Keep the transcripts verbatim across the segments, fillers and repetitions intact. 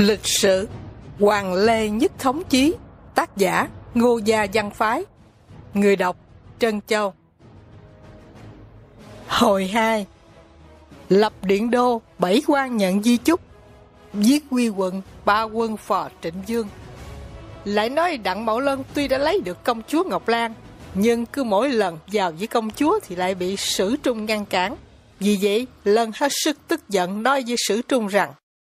Lịch sử Hoàng Lê Nhất Thống Chí. Tác giả Ngô Gia Văn Phái. Người đọc Trân Châu. Hồi hai. Lập Điện Đô, bảy quan nhận di chúc. Giết quy quận, ba quân phò Trịnh Dương. Lại nói Đặng Mậu Lân tuy đã lấy được công chúa Ngọc Lan, nhưng cứ mỗi lần vào với công chúa thì lại bị Sử Trung ngăn cản. Vì vậy, Lân hết sức tức giận nói với Sử Trung rằng: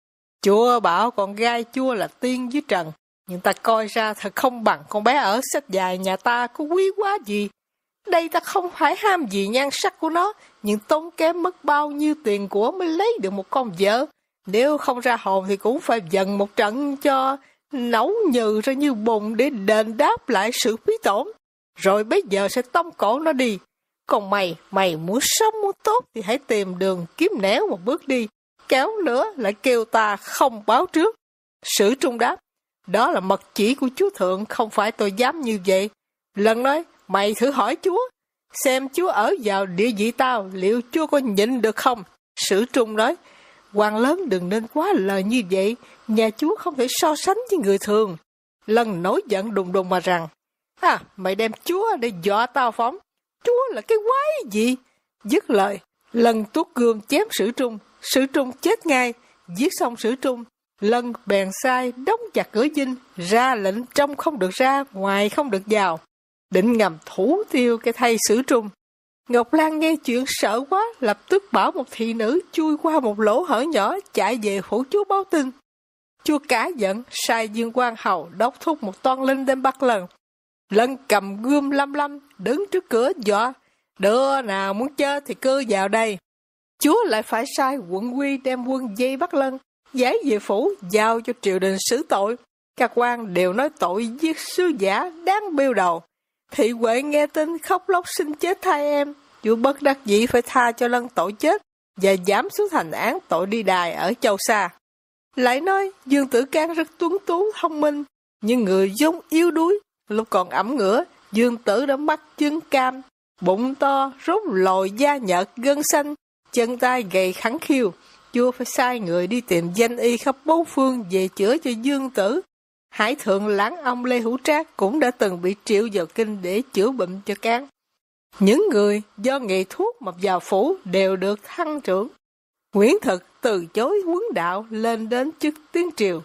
Chúa bảo con gái chúa là tiên dưới trần, nhưng ta coi ra thật không bằng con bé ở sách dài nhà ta có quý quá gì. Đây ta không phải ham gì nhan sắc của nó, nhưng tốn kém mất bao nhiêu tiền của mới lấy được một con vợ. Nếu không ra hồn thì cũng phải dần một trận cho nấu nhừ ra như bùn để đền đáp lại sự phí tổn. Rồi bây giờ sẽ tống cổ nó đi. Còn mày, mày muốn sống muốn tốt thì hãy tìm đường kiếm nẻo một bước đi. Kéo nữa lại kêu ta không báo trước. Sử Trung đáp: Đó là mật chỉ của chúa thượng, không phải tôi dám như vậy. Lần nói: Mày thử hỏi chúa, xem chúa ở vào địa vị tao, liệu chúa có nhịn được không? Sử Trung nói: Quan lớn đừng nên quá lời như vậy, nhà chúa không thể so sánh với người thường. Lần nổi giận đùng đùng mà rằng: À, mày đem chúa để dọa tao phóng, chúa là cái quái gì? Dứt lời, Lần tuốt gươm chém Sử Trung. Sử Trung chết ngay. Giết xong Sử Trung, Lân bèn sai đóng chặt cửa dinh, ra lệnh trong không được ra, ngoài không được vào, định ngầm thủ tiêu cái thây Sử Trung. Ngọc Lan nghe chuyện sợ quá, lập tức bảo một thị nữ chui qua một lỗ hở nhỏ chạy về phủ chúa báo tin. Chúa cả giận, sai Dương Quang Hầu đốc thúc một toan linh đem bắt Lân. Lân cầm gươm lăm lăm đứng trước cửa dọa: Đứa nào muốn chết thì cứ vào đây. Chúa lại phải sai quận quy đem quân dây bắt Lân, giải về phủ giao cho triều đình xử tội. Các quan đều nói tội giết sứ giả đáng bêu đầu. Thị Huệ nghe tin khóc lóc xin chết thay em. Chúa bất đắc dĩ phải tha cho Lân tội chết và giảm xuống thành án tội đi đài ở Châu Sa. Lại nói Dương Tử Can rất tuấn tú thông minh, nhưng người vốn yếu đuối. Lúc còn ẩm ngửa, Dương Tử đã mắc chứng cam, bụng to, rốt lồi da nhợt gân xanh, chân tay gầy khẳng khiu. Chúa phải sai người đi tìm danh y khắp bốn phương về chữa cho Dương Tử. Hải thượng lãng ông Lê Hữu Trác cũng đã từng bị triệu vào kinh để chữa bệnh cho Can. Những người do nghề thuốc mà vào phủ đều được thăng trưởng. Nguyễn Thực từ chối huấn đạo lên đến chức tiến triều.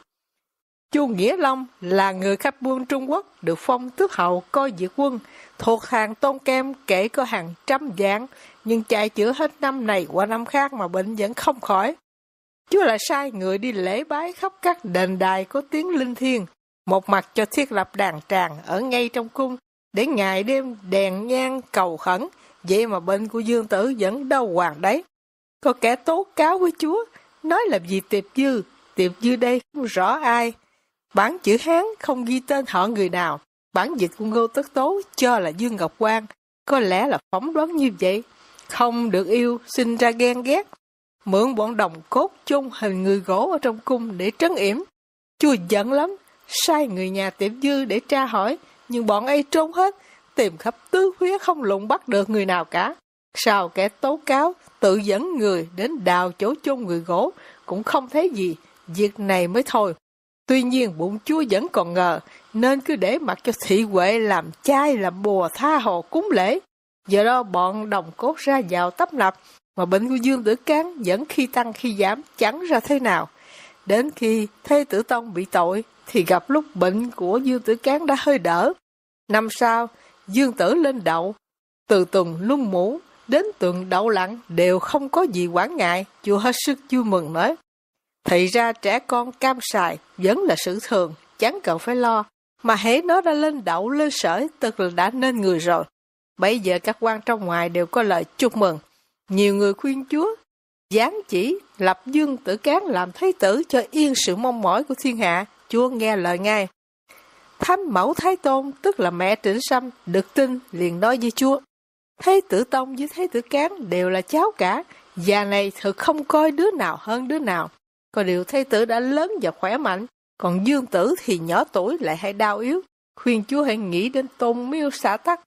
Chu Nghĩa Long là người khắp buôn Trung Quốc, được phong tước hầu coi diệt quân, thuộc hàng Tôn Kem, kể có hàng trăm vạn, nhưng chạy chữa hết năm này qua năm khác mà bệnh vẫn không khỏi. Chúa lại sai người đi lễ bái khắp các đền đài có tiếng linh thiêng, một mặt cho thiết lập đàn tràng ở ngay trong cung, để ngày đêm đèn nhang cầu khẩn. Vậy mà bệnh của Dương Tử vẫn đâu hoàng đấy. Có kẻ tố cáo với Chúa, nói làm gì Tiệp Dư. Tiệp Dư đây không rõ ai. Bản chữ Hán không ghi tên họ người nào. Bản dịch của Ngô Tất Tố cho là Dương Ngọc Quan. Có lẽ là phỏng đoán như vậy. Không được yêu, sinh ra ghen ghét. Mượn bọn đồng cốt chôn hình người gỗ ở trong cung để trấn yểm. Chúa giận lắm, sai người nhà Tiệp Dư để tra hỏi, nhưng bọn ấy trốn hết, tìm khắp tứ phía không lùng bắt được người nào cả. Sao kẻ tố cáo tự dẫn người đến đào chỗ chôn người gỗ cũng không thấy gì, việc này mới thôi. Tuy nhiên bụng Chúa vẫn còn ngờ, nên cứ để mặc cho thị Huệ làm chai làm bùa tha hồ cúng lễ. Giờ đó bọn đồng cốt ra vào tấp nập, mà bệnh của Dương Tử Can vẫn khi tăng khi giảm, chẳng ra thế nào. Đến khi Thê Tử Tông bị tội, thì gặp lúc bệnh của Dương Tử Can đã hơi đỡ. Năm sau, Dương Tử lên đậu, từ tuần luân mũ đến tuần đậu lặng đều không có gì quản ngại. Chúa hết sức vui mừng nói: Thì ra trẻ con cam sài vẫn là sự thường, chẳng cần phải lo, mà hễ nó đã lên đậu lên sởi tức là đã nên người rồi. Bây giờ các quan trong ngoài đều có lời chúc mừng. Nhiều người khuyên Chúa giáng chỉ lập Dương Tử Cán làm thái tử cho yên sự mong mỏi của thiên hạ. Chúa nghe lời ngay. Thánh mẫu Thái Tôn, tức là mẹ Trịnh Sâm, được tin liền nói với Chúa: Thái tử Tông với Thái tử Cán đều là cháu cả, già này thực không coi đứa nào hơn đứa nào. Có điều Thái tử đã lớn và khỏe mạnh, còn Dương Tử thì nhỏ tuổi lại hay đau yếu. Khuyên Chúa hãy nghĩ đến tôn miêu xã tắc,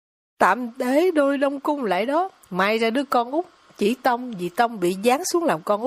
tạm để đôi Đông Cung lại đó, may ra đứa con út. Chỉ Tông vì Tông bị giáng xuống làm con út,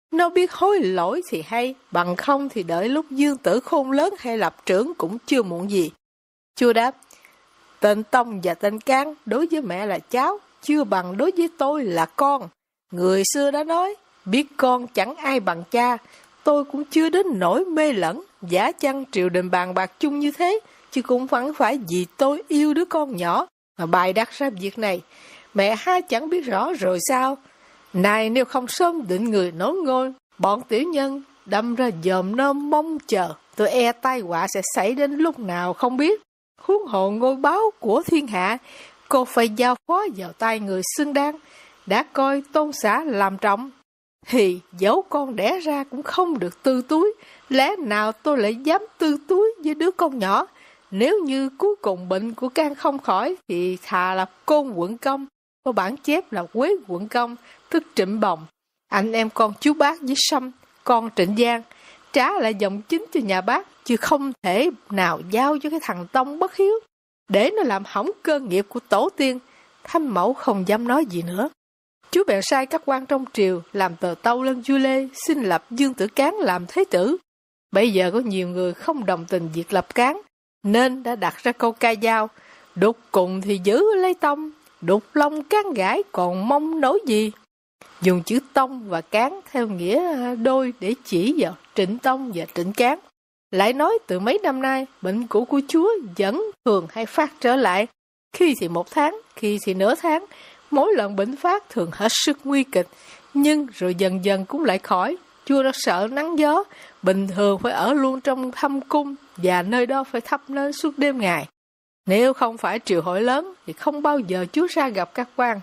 Nó biết hối lỗi thì hay, bằng không thì đợi lúc Dương Tử khôn lớn hay lập trưởng cũng chưa muộn gì. Chúa đáp, tên Tông và tên Cán đối với mẹ là cháu, chưa bằng đối với tôi là con. Người xưa đã nói, biết con chẳng ai bằng cha, tôi cũng chưa đến nỗi mê lẫn, giả chăng triều đình bàn bạc chung như thế, chứ cũng vẫn phải vì tôi yêu đứa con nhỏ mà bày đặt ra việc này. Mẹ ha chẳng biết rõ rồi sao? Này nếu không sớm định người nối ngôi, bọn tiểu nhân đâm ra dòm nơm mong chờ, tôi e tai họa sẽ xảy đến lúc nào không biết. Huống hồ ngôi báo của thiên hạ, cô phải giao phó vào tay người xứng đáng, đã coi tôn xã làm trọng, thì dẫu con đẻ ra cũng không được tư túi, lẽ nào tôi lại dám tư túi với đứa con nhỏ? Nếu như cuối cùng bệnh của Can không khỏi, thì thà là Côn Quận Công, có bản chép là Quế Quận Công, tức Trịnh Bồng, anh em con chú Bác với Sâm, con Trịnh Giang, trả lại dòng chính cho nhà Bác, chứ không thể nào giao cho cái thằng Tông bất hiếu, để nó làm hỏng cơ nghiệp của tổ tiên. Thanh Mẫu không dám nói gì nữa. Chú bèn sai các quan trong triều làm tờ tâu lên vua Lê, xin lập Dương Tử Cán làm thế tử. Bây giờ có nhiều người không đồng tình việc lập Cán, nên đã đặt ra câu ca dao, đục cùng thì giữ lấy Tông, đục lông cán gãi còn mong nổi gì. Dùng chữ Tông và Cán theo nghĩa đôi để chỉ vào Trịnh Tông và Trịnh Cán. Lại nói từ mấy năm nay, bệnh cũ của chúa vẫn thường hay phát trở lại, khi thì một tháng, khi thì nửa tháng. Mỗi lần bệnh phát thường hết sức nguy kịch, nhưng rồi dần dần cũng lại khỏi. Chúa rất sợ nắng gió, bình thường phải ở luôn trong thâm cung, và nơi đó phải thắp nến suốt đêm ngày. Nếu không phải triều hội lớn, thì không bao giờ chúa ra gặp các quan.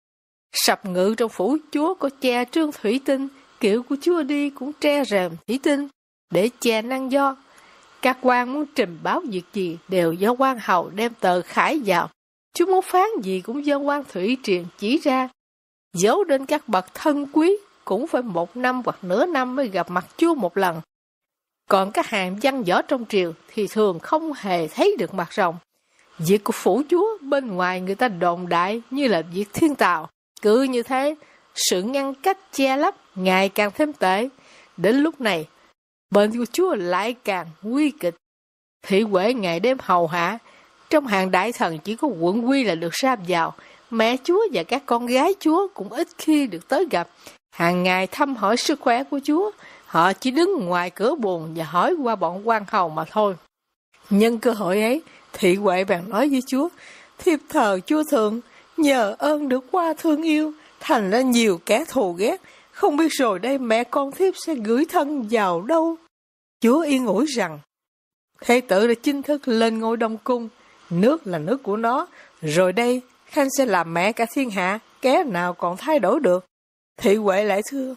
Sập ngự trong phủ chúa có che trương thủy tinh, kiểu của chúa đi cũng tre rèm thủy tinh, để che nắng gió. Các quan muốn trình báo việc gì đều do quan hầu đem tờ khải vào. Chú muốn phán gì cũng do quan thủy truyền chỉ ra. Dẫu đến các bậc thân quý cũng phải một năm hoặc nửa năm mới gặp mặt chúa một lần. Còn các hàng văn võ trong triều thì thường không hề thấy được mặt rồng. Việc của phủ chúa bên ngoài người ta đồn đại như là việc thiên tào. Cứ như thế, sự ngăn cách che lấp ngày càng thêm tệ. Đến lúc này, bệnh của chúa lại càng nguy kịch. Thị Huệ ngày đêm hầu hạ. Trong hàng đại thần chỉ có Quận Quy là được ra vào. Mẹ chúa và các con gái chúa cũng ít khi được tới gặp. Hàng ngày thăm hỏi sức khỏe của chúa. Họ chỉ đứng ngoài cửa buồng và hỏi qua bọn quan hầu mà thôi. Nhân cơ hội ấy, Thị Huệ bèn nói với chúa, thiếp thờ chúa thượng, nhờ ơn được qua thương yêu, thành ra nhiều kẻ thù ghét. Không biết rồi đây mẹ con thiếp sẽ gửi thân vào đâu. Chúa yên ủi rằng, Thế tử đã chính thức lên ngôi Đông Cung, nước là nước của nó, rồi đây Khanh sẽ làm mẹ cả thiên hạ, kẻ nào còn thay đổi được. Thị Huệ lại thưa,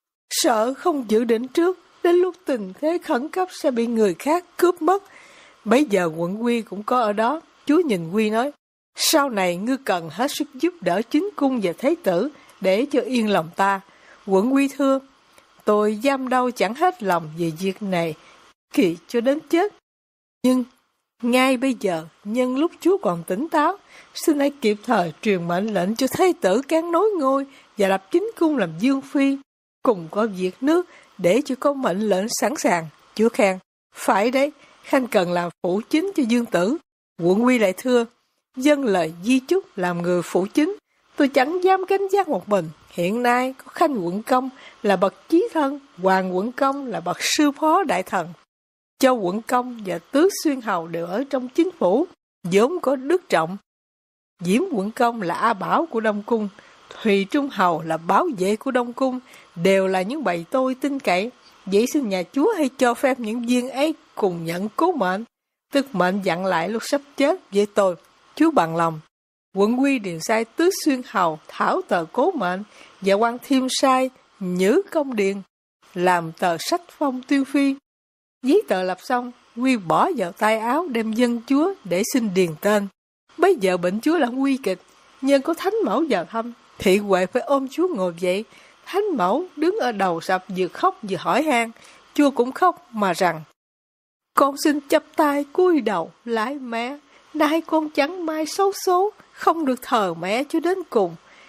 sợ không dự định trước, đến lúc tình thế khẩn cấp sẽ bị người khác cướp mất. Bấy giờ Quận Quy cũng có ở đó. Chúa nhìn Quy nói, sau này ngươi cần hết sức giúp đỡ chính cung và thế tử, để cho yên lòng ta. Quận Quy thưa, tôi giam đâu chẳng hết lòng về việc này, kỳ cho đến chết. Nhưng ngay bây giờ, nhân lúc chúa còn tỉnh táo, xin hãy kịp thời truyền mệnh lệnh cho thế tử Cán nối ngôi và lập chính cung làm dương phi, cùng có việc nước để cho có mệnh lệnh sẵn sàng. Chúa khen, phải đấy, Khanh cần làm phụ chính cho Dương Tử. Quận Quy lại thưa, dâng lời di chúc làm người phụ chính, tôi chẳng dám gánh vác một mình. Hiện nay có Khanh Quận Công là bậc chí thân, Hoàng Quận Công là bậc sư phó đại thần. Châu Quận Công và Tứ Xuyên Hầu đều ở trong chính phủ, vốn có đức trọng. Diễm Quận Công là A Bảo của Đông Cung, Thùy Trung Hầu là bảo vệ của Đông Cung, đều là những bầy tôi tin cậy. Vậy xin nhà chúa hãy cho phép những viên ấy cùng nhận cố mệnh, tức mệnh dặn lại lúc sắp chết với tôi. Chúa bằng lòng. Quận Quy điều sai Tứ Xuyên Hầu thảo tờ cố mệnh và quan Thiêm sai Nhữ Công Điền làm tờ sách phong tuyên phi. Giấy tờ lập xong, Quy bỏ vào tay áo đem dâng chúa để xin điền tên. Bây giờ bệnh chúa là nguy kịch, nhân có Thánh Mẫu vào thăm, Thị Huệ phải ôm chúa ngồi dậy. Thánh Mẫu đứng ở đầu sập vừa khóc vừa hỏi han. Chúa cũng khóc mà rằng, con xin chắp tay cúi đầu lại mẹ, nay con chẳng may xấu số, không được thờ mẹ cho đến cùng.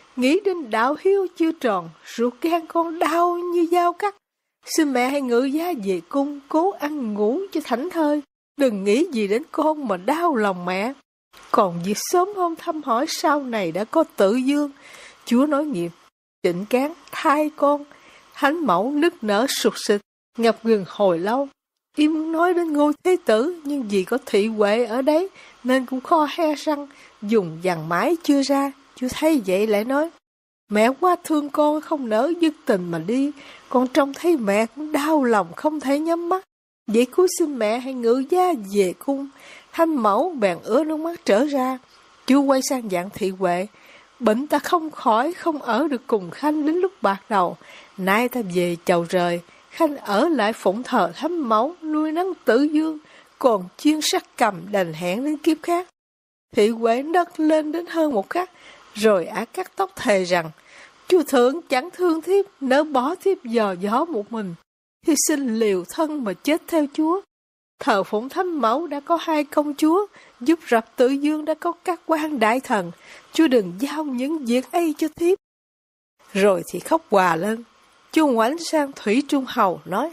nghĩ đến đạo hiếu chưa tròn, ruột gan con đau như dao cắt. Xin mẹ hãy ngự giá về cung, cố ăn ngủ cho thảnh thơi, đừng nghĩ gì đến con mà đau lòng mẹ. Còn việc sớm hôm thăm hỏi sau này đã có Tự Dương, Chúa nói nghiệp, Trịnh Cán thai con. Thánh mẫu nức nở sụt sịt, ngập ngừng hồi lâu. Y muốn nói đến Ngô Thế Tử, nhưng vì có Thị Huệ ở đấy, nên cũng kho he răng, dùng dằn mãi chưa ra. Chúa thấy vậy lại nói, mẹ quá thương con không nỡ dứt tình mà đi, con trông thấy mẹ cũng đau lòng không thể nhắm mắt. Vậy cúi xin mẹ hãy ngự giá về cung. Thanh mẫu bèn ứa nước mắt trở ra. Chúa quay sang dặn Thị Huệ, bệnh ta không khỏi, không ở được cùng Khanh đến lúc bạc đầu. Nay ta về chầu rời, Khanh ở lại phụng thờ Thánh mẫu, nuôi nấng Tử Dương, còn chuyên sắc cầm đành hẹn đến kiếp khác. Thị Huệ nấc lên đến hơn một khắc, rồi ả cắt tóc thề rằng, Chúa thượng chẳng thương thiếp, nỡ bỏ thiếp dò gió một mình, thì xin liều thân mà chết theo Chúa. Thờ phụng Thánh mẫu đã có hai công chúa, giúp rập Tử Dương đã có các quan đại thần, Chúa đừng giao những việc ấy cho thiếp. Rồi thì khóc hòa lên. Chúa ngoảnh sang Thủy Trung Hầu nói,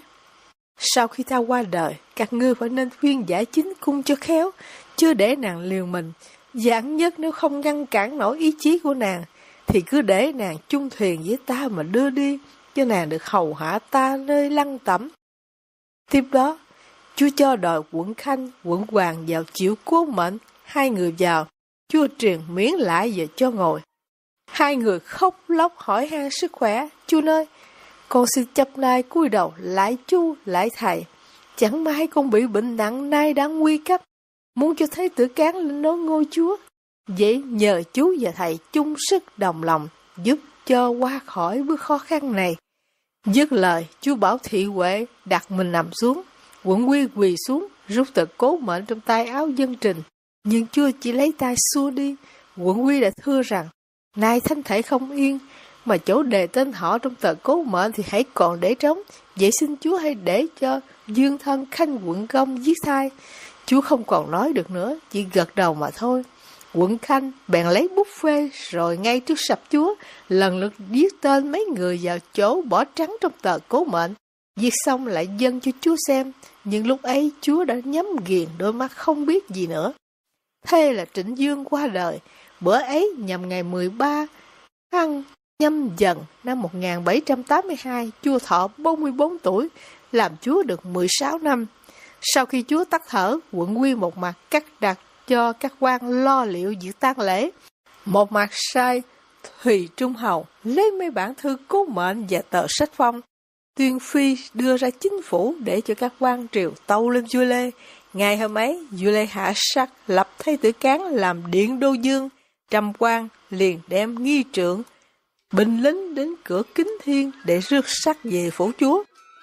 sau khi ta qua đời, các ngươi phải nên khuyên giải chính cung cho khéo, chưa để nàng liều mình. Giảng nhất nếu không ngăn cản nổi ý chí của nàng, thì cứ để nàng chung thuyền với ta mà đưa đi, cho nàng được hầu hạ ta nơi lăng tẩm. Tiếp đó, Chúa cho đòi quận Khanh, quận Hoàng vào chịu cố mệnh, hai người vào, Chúa truyền miễn lại và cho ngồi. Hai người khóc lóc hỏi han sức khỏe. Chúa nói, con xin chấp nay cúi đầu lại Chúa lại thầy, chẳng may con bị bệnh nặng nay đang nguy cấp, muốn cho Thế Tử Cán lên nối ngôi Chúa. Vậy nhờ chú và thầy chung sức đồng lòng, giúp cho qua khỏi bước khó khăn này. Dứt lời, Chúa bảo Thị Huệ đặt mình nằm xuống. Quận Quy quỳ xuống, rút tờ cố mệnh trong tay áo dân trình. Nhưng Chúa chỉ lấy tay xua đi. Quận Quy đã thưa rằng, nay thân thể không yên, mà chỗ đề tên họ trong tờ cố mệnh thì hãy còn để trống. Vậy xin Chúa hãy để cho Dương thân Khanh quận Công giết thai. Chúa không còn nói được nữa, chỉ gật đầu mà thôi. Quận Khanh bèn lấy bút phê, rồi ngay trước sập Chúa, lần lượt viết tên mấy người vào chỗ bỏ trắng trong tờ cố mệnh. Viết xong lại dâng cho Chúa xem, nhưng lúc ấy Chúa đã nhắm nghiền đôi mắt không biết gì nữa. Thế là Trịnh Dương qua đời, bữa ấy nhằm ngày mười ba tháng Nhâm Dần năm một nghìn bảy trăm tám mươi hai, Chúa thọ bốn mươi bốn tuổi, làm Chúa được mười sáu năm. Sau khi Chúa tắt thở, quận Quy một mặt cắt đặt cho các quan lo liệu việc tang lễ, một mặt sai Thùy Trung Hầu lấy mấy bản thư cố mệnh và tờ sách phong, tuyên phi đưa ra chính phủ để cho các quan triều tâu lên vua Lê. Ngày hôm ấy, vua Lê hạ sắc lập Thế Tử Cán làm điện đô dương, trăm quan liền đem nghi trượng, binh lính đến cửa Kính Thiên để rước sắc về phủ Chúa.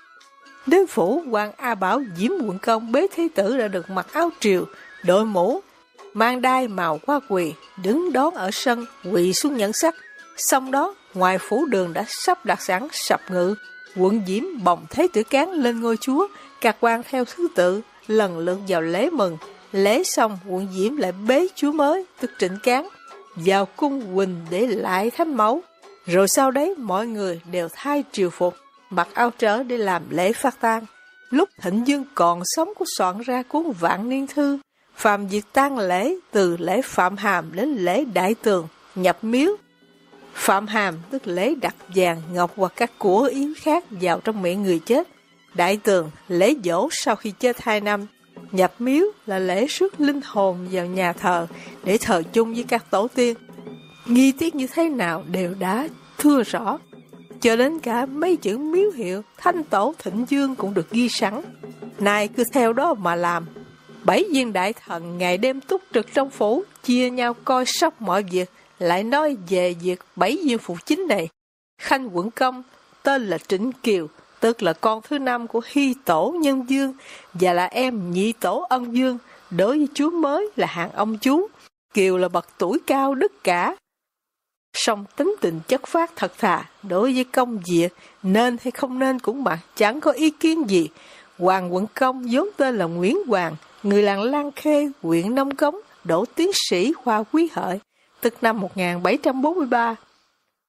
Đến phủ, quan A Bảo Diễm quận Công bế Thế Tử đã được mặc áo triều, đội mũ, mang đai màu hoa quỳ, đứng đón ở sân, quỳ xuống nhận sắc. Xong đó, ngoài phủ đường đã sắp đặt sẵn sập ngự, quận Diễm bồng Thế Tử Cán lên ngôi Chúa, các quan theo thứ tự lần lượt vào lễ mừng. Lễ xong, quận Diễm lại bế Chúa mới, tức Trịnh Cán, vào cung Quỳnh để lại Thánh mẫu. Rồi sau đấy, mọi người đều thay triều phục, mặc áo trớ để làm lễ phát tang. Lúc Thịnh Dương còn sống có soạn ra cuốn Vạn Niên Thư, phàm việc tang lễ từ lễ Phạm Hàm đến lễ Đại Tường, nhập miếu. Phạm Hàm tức lễ đặt vàng, ngọc hoặc các của yến khác vào trong miệng người chết. Đại Tường lễ dỗ sau khi chết hai năm. Nhập miếu là lễ rước linh hồn vào nhà thờ để thờ chung với các tổ tiên. Nghi tiết như thế nào đều đã thưa rõ, cho đến cả mấy chữ miếu hiệu Thanh Tổ Thịnh Dương cũng được ghi sẵn. Nay cứ theo đó mà làm. Bảy viên đại thần ngày đêm túc trực trong phủ, chia nhau coi sóc mọi việc. Lại nói về việc bảy viên phụ chính này. Khanh quận Công tên là Trịnh Kiều, tức là con thứ năm của Hy Tổ Nhân Dương và là em nhị tổ Ân Dương. Đối với chúa mới là hàng ông chú. Kiều là bậc tuổi cao đức cả, song tính tình chất phác thật thà, đối với công việc nên hay không nên cũng mặc chẳng có ý kiến gì. Hoàng quận Công vốn tên là Nguyễn Hoàng, người làng Lan Khê, huyện Nông Cống, đỗ tiến sĩ khoa Quý Hợi, tức năm một nghìn bảy trăm bốn mươi ba.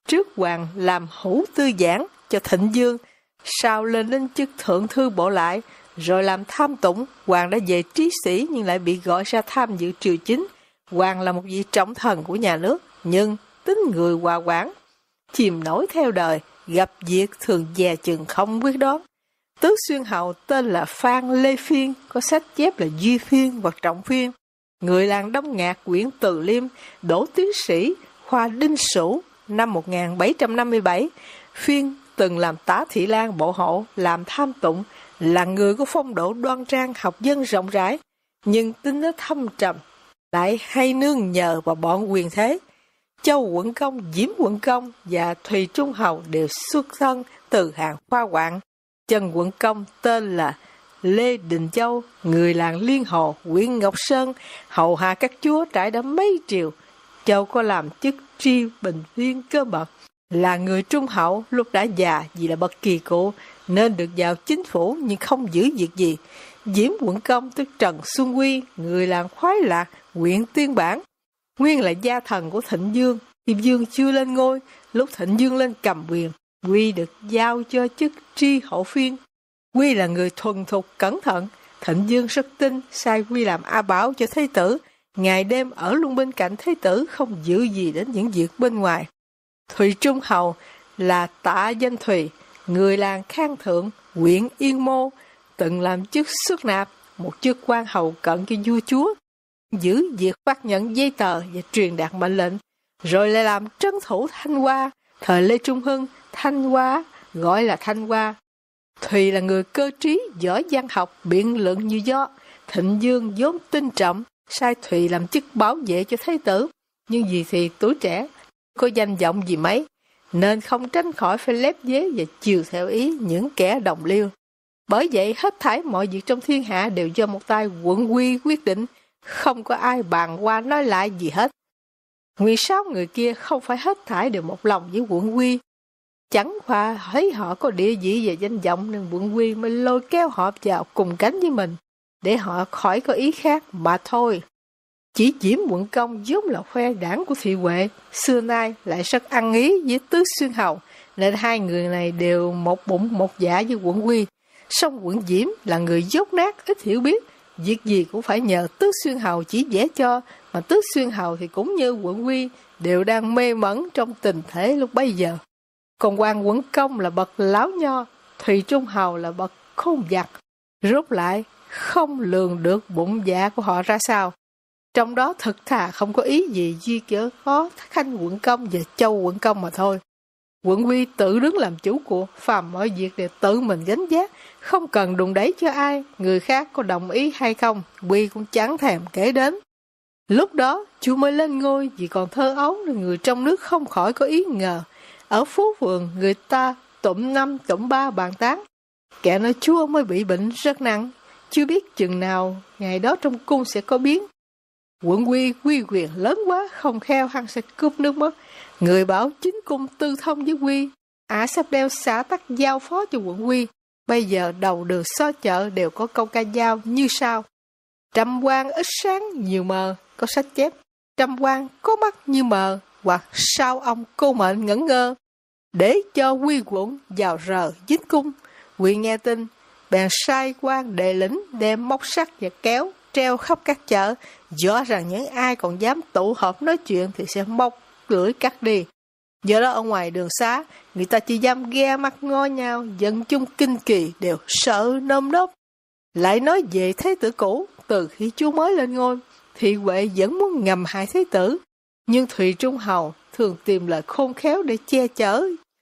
Trước hoàng làm hữu tư giảng cho Thịnh Dương, sau lên đến chức thượng thư bộ lại, rồi làm tham tủng. Hoàng đã về trí sĩ nhưng lại bị gọi ra tham dự triều chính. Hoàng là một vị trọng thần của nhà nước, nhưng tính người hòa quản, chìm nổi theo đời, gặp việc thường dè chừng không quyết đoán. Tứ Xuyên hầu tên là Phan Lê Phiên, có sách chép là Duy Phiên hoặc Trọng Phiên. Người làng Đông Ngạc, huyện Từ Liêm, đỗ tiến sĩ, khoa Đinh Sửu, năm một nghìn bảy trăm năm mươi bảy. Phiên từng làm tá thị lang bộ hộ, làm tham tụng, là người có phong độ đoan trang, học vấn rộng rãi, nhưng tính nó thâm trầm, lại hay nương nhờ vào bọn quyền thế. Châu Quận Công, Diễm Quận Công và Thùy Trung Hầu đều xuất thân từ hàng khoa quạng. Trần Quận Công tên là Lê Đình Châu, người làng Liên Hồ, huyện Ngọc Sơn, hầu hạ các chúa trải đã mấy triều. Châu có làm chức tri bình viên cơ bậc, là người trung hậu, lúc đã già vì là bậc kỳ cụ nên được vào chính phủ nhưng không giữ việc gì. Diễm Quận Công tức Trần Xuân Quy, người làng Khoái Lạc, huyện Tiên Bản, nguyên là gia thần của Thịnh Dương. Diệp Dương chưa lên ngôi, lúc Thịnh Dương lên cầm quyền, Quy được giao cho chức tri hậu phiên. Quy là người thuần thục cẩn thận, Thịnh Dương rất tin, sai Quy làm A Bảo cho Thế tử, ngày đêm ở luôn bên cạnh Thế tử, không giữ gì đến những việc bên ngoài. Thùy Trung Hầu là Tạ Danh Thùy, người làng Khang Thượng, huyện Yên Mô, từng làm chức xuất nạp, một chức quan hầu cận cho vua chúa, giữ việc phát nhận giấy tờ và truyền đạt mệnh lệnh, rồi lại làm trấn thủ Thanh Hoa. Thời Lê Trung Hưng, Thanh Hoa gọi là Thanh Hoa. Thùy là người cơ trí, giỏi văn học, biện luận như gió. Thịnh Dương vốn tin trọng, sai Thùy làm chức bảo vệ cho Thế tử, nhưng vì thì tuổi trẻ, có danh vọng gì mấy, nên không tránh khỏi phải lép vế và chiều theo ý những kẻ đồng liêu. Bởi vậy hết thảy mọi việc trong thiên hạ đều do một tay Quận Quy quyết định, không có ai bàn qua nói lại gì hết. Nguyên sáu người kia không phải hết thảy đều một lòng với Quận Quy, chẳng qua thấy họ có địa vị và danh vọng nên Quận Quy mới lôi kéo họ vào cùng cánh với mình, để họ khỏi có ý khác mà thôi. Chỉ Diễm Quận Công vốn là khoe đảng của Thị Huệ, xưa nay lại rất ăn ý với Tứ Xuyên Hầu, nên hai người này đều một bụng một dạ với Quận Quy. Song Quận Diễm là người dốt nát, ít hiểu biết, việc gì cũng phải nhờ Tứ Xuyên Hầu chỉ vẽ cho, mà Tứ Xuyên Hầu thì cũng như Quận Quy đều đang mê mẩn trong tình thế lúc bấy giờ. Còn Hoàng Quận Công là bậc láo nho, Thùy Trung Hầu là bậc khôn vặt, rốt lại không lường được bụng dạ của họ ra sao. Trong đó thực thà không có ý gì duy chớ có Khanh Quận Công và Châu Quận Công mà thôi. Quận Quy tự đứng làm chủ cuộc, phàm mọi việc đều tự mình gánh vác, không cần đùn đẩy cho ai, người khác có đồng ý hay không, Quy cũng chẳng thèm kể đến. Lúc đó, chú mới lên ngôi vì còn thơ ấu nên người trong nước không khỏi có ý ngờ. Ở phố phường, người ta tụm năm tụm ba bàn tán. Kẻ nói chúa mới bị bệnh rất nặng, chưa biết chừng nào ngày đó trong cung sẽ có biến. Quận Quy quy quyền lớn quá, không khéo hắn sẽ cướp nước mất. Người bảo chính cung tư thông với Quy, ả sắp đeo xã tắc giao phó cho Quận Quy. Bây giờ đầu đường xó chợ đều có câu ca dao như sau: trăm quan ít sáng nhiều mờ, có sách chép. Trăm quan có mắt như mờ, hoặc sao ông cô mệnh ngẩn ngơ, để cho Quy quận vào rờ dính cung. Quy nghe tin, bèn sai quan đề lĩnh đem móc sắt và kéo treo khắp các chợ, rõ rằng những ai còn dám tụ họp nói chuyện thì sẽ móc lưỡi cắt đi. Do đó ở ngoài đường xá, người ta chỉ dám ghe mắt ngó nhau, dân chung kinh kỳ đều sợ nơm nớp. Lại nói về Thế tử cũ, từ khi chú mới lên ngôi, Thị Huệ vẫn muốn ngầm hại Thế tử, nhưng Thùy Trung Hầu thường tìm lời khôn khéo để che chở.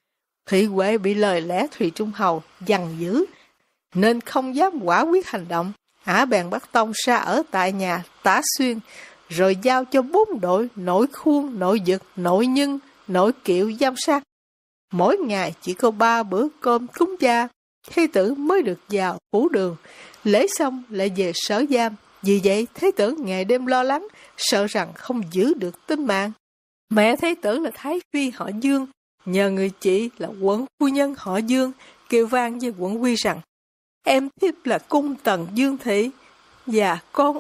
Thị Huệ bị lời lẽ Thùy Trung Hầu dằn dữ, nên không dám quả quyết hành động. Ả bèn bắt tông ra ở tại nhà Tả Xuyên, rồi giao cho bốn đội nội khuôn, nội dực, nội nhân, nội kiệu giám sát. Mỗi ngày chỉ có ba bữa cơm cúng gia, Thế tử mới được vào phủ đường. Lễ xong lại về sở giam. Vì vậy Thế tử ngày đêm lo lắng, sợ rằng không giữ được tính mạng. Mẹ Thế tử là Thái Phi họ Dương, nhờ người chị là quận phu nhân họ Dương kêu vang với Quận Quy rằng: em thiếp là cung tần Dương thị và con út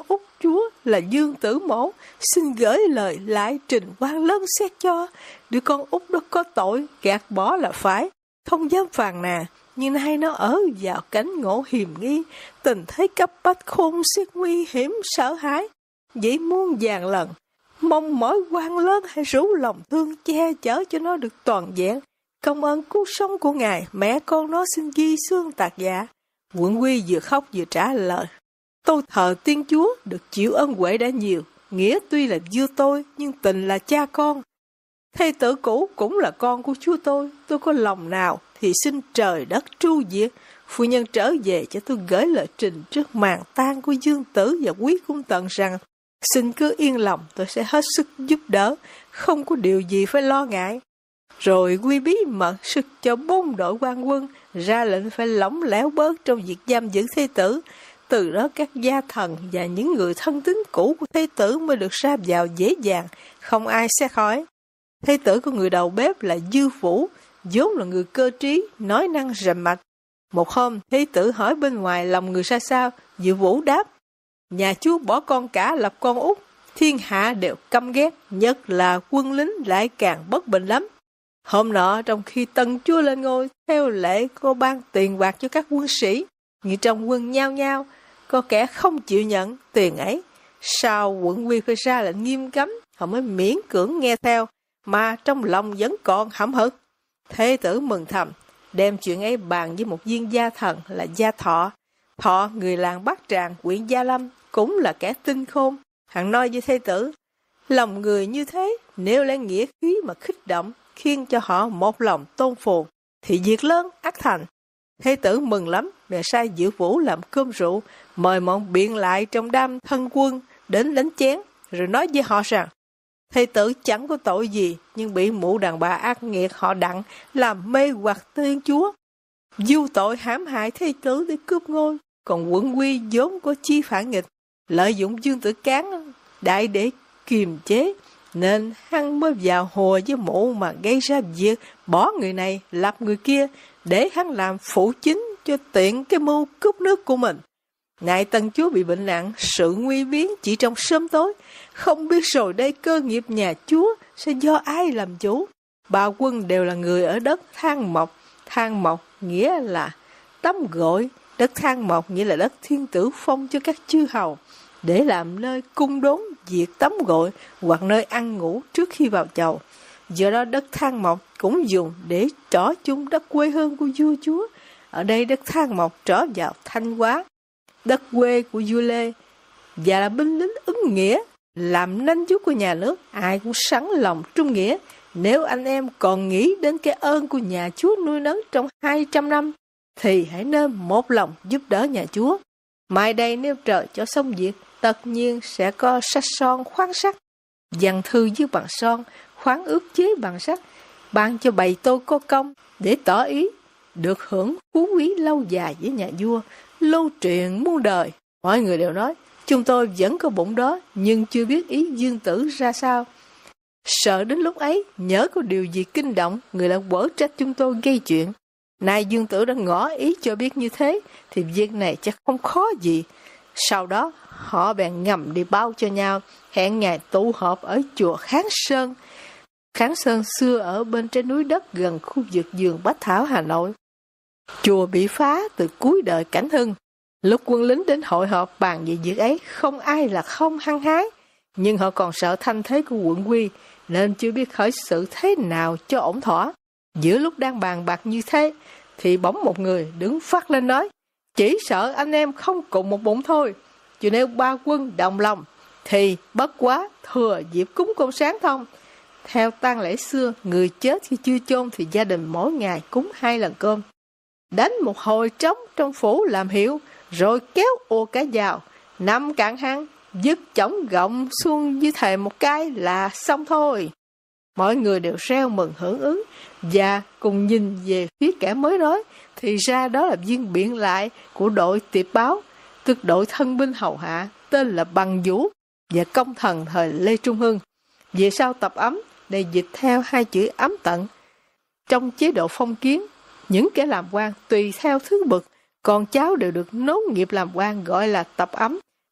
chúa là Dương Tử Mẫu xin gửi lời lại trình quan lớn xét cho. Đứa con út đó có tội, gạt bỏ là phải, không dám phàn nàn. Nhưng nay nó ở vào cánh ngộ hiềm nghi, tình thế cấp bách khôn xiết nguy hiểm sợ hãi. Vậy muôn vàng lần, mong mỗi quan lớn hãy rủ lòng thương che chở cho nó được toàn vẹn. Công ơn cứu sống của ngài, mẹ con nó xin ghi xương tạc dạ. Quận Quy vừa khóc vừa trả lời: tôi thờ Tiên Chúa, được chịu ân huệ đã nhiều. Nghĩa tuy là vua tôi, nhưng tình là cha con. Thê tử cũ cũng là con của chúa tôi. Tôi có lòng nào thì xin trời đất tru diệt. Phu nhân trở về cho tôi gửi lời trình trước màn tang của Dương Tử và Quý Cung Tần rằng: xin cứ yên lòng, tôi sẽ hết sức giúp đỡ, không có điều gì phải lo ngại. Rồi Quy bí mật sức cho bốn đội quan quân, ra lệnh phải lỏng lẻo bớt trong việc giam giữ thê tử. Từ đó các gia thần và những người thân tín cũ của thê tử mới được ra vào dễ dàng, không ai sẽ khỏi. Thê tử của người đầu bếp là Dư Vũ, vốn là người cơ trí, nói năng rành mạch. Một hôm, thê tử hỏi bên ngoài lòng người ra sao, Dư Vũ đáp: nhà chúa bỏ con cả lập con út, thiên hạ đều căm ghét, nhất là quân lính lại càng bất bình lắm. Hôm nọ, trong khi tân chúa lên ngôi, theo lệ cô ban tiền bạc cho các quân sĩ, nhưng trong quân nhao nhao, có kẻ không chịu nhận tiền ấy. Sau quận Quy phải ra lệnh nghiêm cấm, họ mới miễn cưỡng nghe theo, mà trong lòng vẫn còn hậm hực. Thế tử mừng thầm, đem chuyện ấy bàn với một viên gia thần là Gia Thọ. Thọ, người làng Bắc Tràng, huyện Gia Lâm, cũng là kẻ tinh khôn. Hắn nói với thê tử: lòng người như thế, nếu lấy nghĩa khí mà khích động, khiến cho họ một lòng tôn phù, thì việc lớn ắt thành. Thế tử mừng lắm, bèn sai Dư Vũ làm cơm rượu, mời mọi biện lại trong đám thân quân đến đánh chén, rồi nói với họ rằng: thê tử chẳng có tội gì, nhưng bị mụ đàn bà ác nghiệt họ Đặng làm mê hoặc Tiên Chúa, du tội hãm hại thê tử để cướp ngôi. Còn quận Quy vốn có chi phản nghịch, lợi dụng Dương Tử Cán đại để kiềm chế, nên hắn mới vào hùa với mụ mà gây ra việc bỏ người này lập người kia, để hắn làm phụ chính cho tiện cái mưu cướp nước của mình. Ngài tân chúa bị bệnh nặng, sự nguy biến chỉ trong sớm tối, không biết rồi đây cơ nghiệp nhà chúa sẽ do ai làm chủ. Ba quân đều là người ở đất Thang Mộc. Thang Mộc nghĩa là tắm gội, đất Thang Mộc nghĩa là đất thiên tử phong cho các chư hầu, để làm nơi cung đốn việc tắm gội hoặc nơi ăn ngủ trước khi vào chầu. Do đó đất Thang Mộc cũng dùng để trỏ chung đất quê hương của vua chúa. Ở đây đất Thang Mộc trở vào Thanh Hóa, đất quê của vua Lê, và là binh lính ứng nghĩa, làm nanh chúa của nhà nước. Ai cũng sẵn lòng trung nghĩa. Nếu anh em còn nghĩ đến cái ơn của nhà chúa nuôi nấng trong hai trăm năm, thì hãy nên một lòng giúp đỡ nhà chúa. Mai đây nếu trời cho xong việc, tất nhiên sẽ có sách son khoáng sắt, văn thư viết bằng son, khoáng ước chế bằng sắt, ban cho bầy tôi có công, để tỏ ý được hưởng phú quý lâu dài với nhà vua, lưu truyền muôn đời. Mọi người đều nói: chúng tôi vẫn có bụng đó, nhưng chưa biết ý Dương Tử ra sao. Sợ đến lúc ấy, nhớ có điều gì kinh động, người lại quở trách chúng tôi gây chuyện. Nay Dương Tử đã ngỏ ý cho biết như thế, thì việc này chắc không khó gì. Sau đó, họ bèn ngầm đi báo cho nhau, hẹn ngày tụ họp ở chùa Kháng Sơn. Kháng Sơn xưa ở bên trên núi đất gần khu vực vườn Bách Thảo, Hà Nội. Chùa bị phá từ cuối đời Cảnh Hưng. Lúc quân lính đến hội họp bàn về việc ấy, không ai là không hăng hái, nhưng họ còn sợ thanh thế của quận Quy, nên chưa biết khởi sự thế nào cho ổn thỏa. Giữa lúc đang bàn bạc như thế, thì bỗng một người đứng phát lên nói: chỉ sợ anh em không cùng một bụng thôi, chứ nếu ba quân đồng lòng, thì bất quá thừa dịp cúng cơm sáng thông. Theo tang lễ xưa, người chết khi chưa chôn thì gia đình mỗi ngày cúng hai lần cơm. Đánh một hồi trống trong phủ làm hiệu, rồi kéo ùa cả vào, năm cạn hang, dứt chổng gọng xuống dưới thề một cái là xong thôi. Mọi người đều reo mừng hưởng ứng, và cùng nhìn về phía kẻ mới nói, thì ra đó là viên biện lại của đội tiệp báo, tức đội thân binh hầu hạ, tên là Bằng Vũ và công thần thời Lê Trung Hưng. Về sau tập ấm, để dịch theo hai chữ ấm tận. Trong chế độ phong kiến, những kẻ làm quan tùy theo thứ bậc, con cháu đều được nối nghiệp làm quan gọi là tập ấm.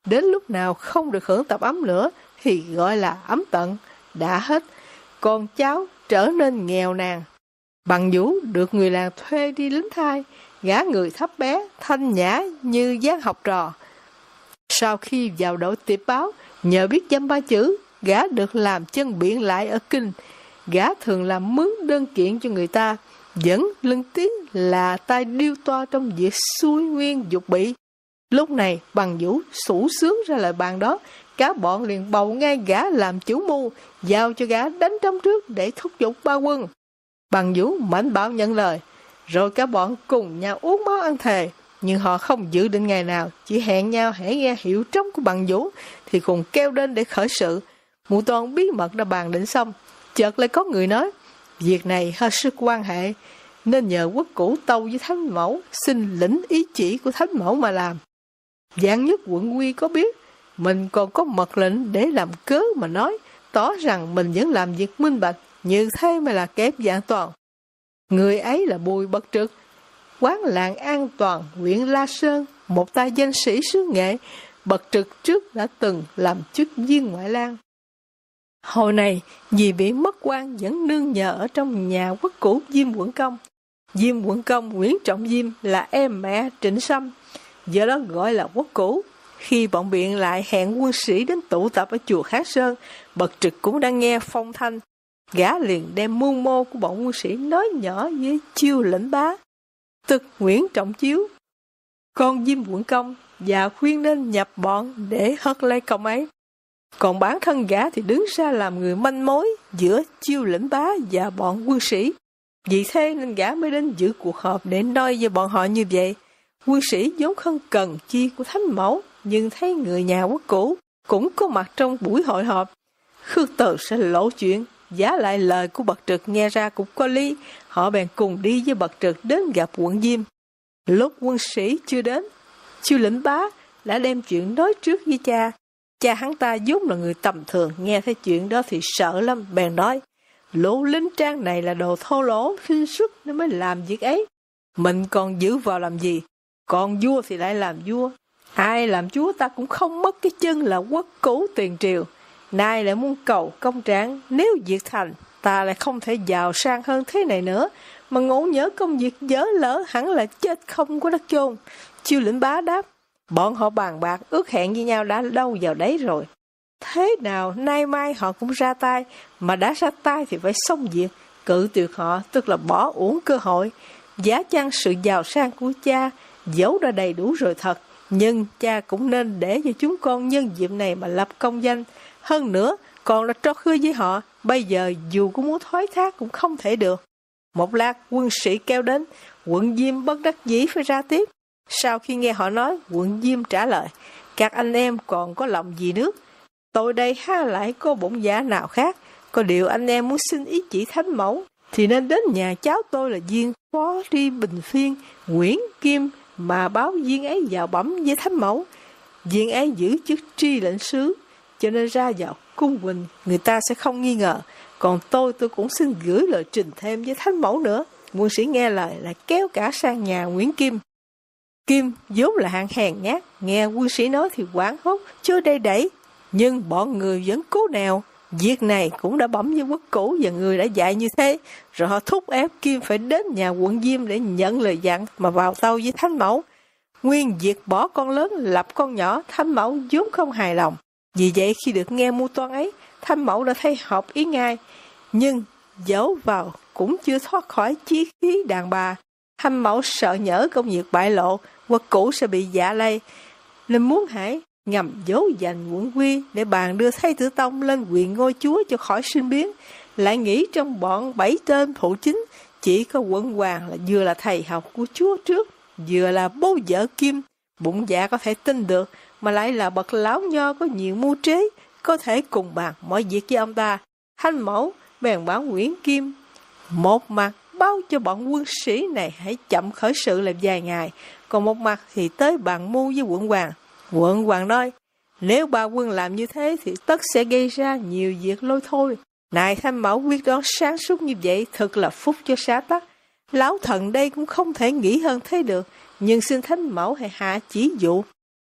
Đến lúc nào không được hưởng tập ấm nữa thì gọi là ấm tận, đã hết. Con cháu trở nên nghèo nàn. Bằng Vũ được người làng thuê đi lính thai, gã người thấp bé, thanh nhã như dáng học trò. Sau khi vào đội tiệp báo, nhờ biết dăm ba chữ, gã được làm chân biện lại ở kinh. Gã thường làm mướn đơn kiện cho người ta, vẫn lưng tiếng là tay điêu toa trong việc xuôi nguyên dục bị. Lúc này Bằng Vũ sủ sướng ra lời bàn đó, cả bọn liền bầu ngay gã làm chủ mưu, giao cho gã đánh trống trước để thúc giục ba quân. Bằng Vũ mãnh bảo nhận lời, rồi cả bọn cùng nhau uống máu ăn thề, nhưng họ không dự định ngày nào, chỉ hẹn nhau hãy nghe hiệu trống của Bằng Vũ thì cùng kêu đến để khởi sự. Mụ Toan bí mật đã bàn định xong, chợt lại có người nói, việc này hết sức quan hệ, nên nhờ quốc cũ tâu với Thánh Mẫu, xin lĩnh ý chỉ của Thánh Mẫu mà làm. Dạng Nhất quận Quy có biết, mình còn có mật lệnh để làm cớ mà nói, tỏ rằng mình vẫn làm việc minh bạch, như thế mới là kép và an toàn. Người ấy là Bùi Bật Trực, quán làng An Toàn, huyện La Sơn, một tài danh sĩ xứ Nghệ. Bật Trực trước đã từng làm chức viên ngoại lang. Hồi này, vì bị mất quan vẫn nương nhờ ở trong nhà quốc cũ Diêm Quận Công. Diêm Quận Công Nguyễn Trọng Diêm là em mẹ Trịnh Sâm, do đó gọi là quốc cũ. Khi bọn biện lại hẹn quân sĩ đến tụ tập ở chùa Kháng Sơn, Bật Trực cũng đang nghe phong thanh. Gã liền đem mưu mô của bọn quân sĩ nói nhỏ với Chiêu Lĩnh Bá, tức Nguyễn Trọng Chiếu, con Diêm Quận Công, và khuyên nên nhập bọn để hất lấy công ấy. Còn bản thân gã thì đứng ra làm người manh mối giữa Chiêu Lĩnh Bá và bọn quân sĩ. Vì thế nên gã mới đến giữ cuộc họp để nói với bọn họ như vậy. Quân sĩ vốn không cần chi của Thánh Mẫu, nhưng thấy người nhà quốc cũ cũng có mặt trong buổi hội họp. Khước Từ sẽ lộ chuyện, giá lại lời của Bật Trực nghe ra cũng có lý. Họ bèn cùng đi với Bật Trực đến gặp quận Diêm. Lúc quân sĩ chưa đến, Chiêu Lĩnh Bá đã đem chuyện nói trước với cha. Cha hắn ta vốn là người tầm thường, nghe thấy chuyện đó thì sợ lắm, bèn nói, lũ lính trang này là đồ thô lỗ, khinh suất nó mới làm việc ấy. Mình còn giữ vào làm gì? Còn vua thì lại làm vua. Ai làm chúa ta cũng không mất cái chân là quốc cũ tiền triều. Nay lại muốn cầu công trạng, nếu việc thành, ta lại không thể giàu sang hơn thế này nữa, mà ngộ nhớ công việc dở lỡ hẳn là chết không có đất chôn. Chiêu Lĩnh Bá đáp, bọn họ bàn bạc ước hẹn với nhau đã đâu vào đấy rồi. Thế nào nay mai họ cũng ra tay, mà đã ra tay thì phải xong việc. Cự tuyệt họ tức là bỏ uổng cơ hội. Giá chăng sự giàu sang của cha dẫu đã đầy đủ rồi thật, nhưng cha cũng nên để cho chúng con nhân dịp này mà lập công danh. Hơn nữa còn là trót khơi với họ, bây giờ dù có muốn thoái thác cũng không thể được. Một lát quân sĩ kêu đến, quận Diêm bất đắc dĩ phải ra tiếp. Sau khi nghe họ nói, quận Diêm trả lời, các anh em còn có lòng gì nước? Tôi đây há lại có bổn giả nào khác, có điều anh em muốn xin ý chỉ Thánh Mẫu, thì nên đến nhà cháu tôi là viên phó tri Bình Phiên, Nguyễn Kim, mà báo viên ấy vào bẩm với Thánh Mẫu. Viên ấy giữ chức tri lệnh sứ, cho nên ra vào cung quỳnh, người ta sẽ không nghi ngờ. Còn tôi, tôi cũng xin gửi lời trình thêm với Thánh Mẫu nữa. Quân sĩ nghe lời lại kéo cả sang nhà Nguyễn Kim. Kim vốn là hạng hèn nhát, nghe quân sĩ nói thì hoảng hốt, chưa đầy đẩy. Nhưng bọn người vẫn cố nèo. Việc này cũng đã bẩm với quốc cũ và người đã dạy như thế. Rồi họ thúc ép Kim phải đến nhà quận Diêm để nhận lời dặn mà vào tâu với Thánh Mẫu. Nguyên việc bỏ con lớn lập con nhỏ, Thánh Mẫu vốn không hài lòng. Vì vậy khi được nghe mưu toan ấy, Thánh Mẫu đã thấy hợp ý ngay. Nhưng dẫu vào cũng chưa thoát khỏi chí khí đàn bà. Thánh Mẫu sợ nhỡ công việc bại lộ, quốc cũ sẽ bị dạ lây, nên muốn hãy ngầm dấu dành quận Quy để bàn đưa Thái Tử Tông lên quyền ngôi chúa cho khỏi sinh biến. Lại nghĩ trong bọn bảy tên phụ chính, chỉ có quận Hoàng là vừa là thầy học của chúa trước, vừa là bố vợ Kim, bụng dạ có thể tin được, mà lại là bậc lão nho có nhiều mưu trí, có thể cùng bàn mọi việc với ông ta. Thánh Mẫu bèn bảo Nguyễn Kim một mặt báo cho bọn quân sĩ này hãy chậm khởi sự làm vài ngày, còn một mặt thì tới bàn mưu với quận Hoàng. Quận Hoàng nói, nếu ba quân làm như thế thì tất sẽ gây ra nhiều việc lôi thôi. Này Thánh Mẫu quyết đoán sáng suốt như vậy thật là phúc cho xã tắc. Lão thần đây cũng không thể nghĩ hơn thế được, nhưng xin Thánh Mẫu hãy hạ chỉ dụ.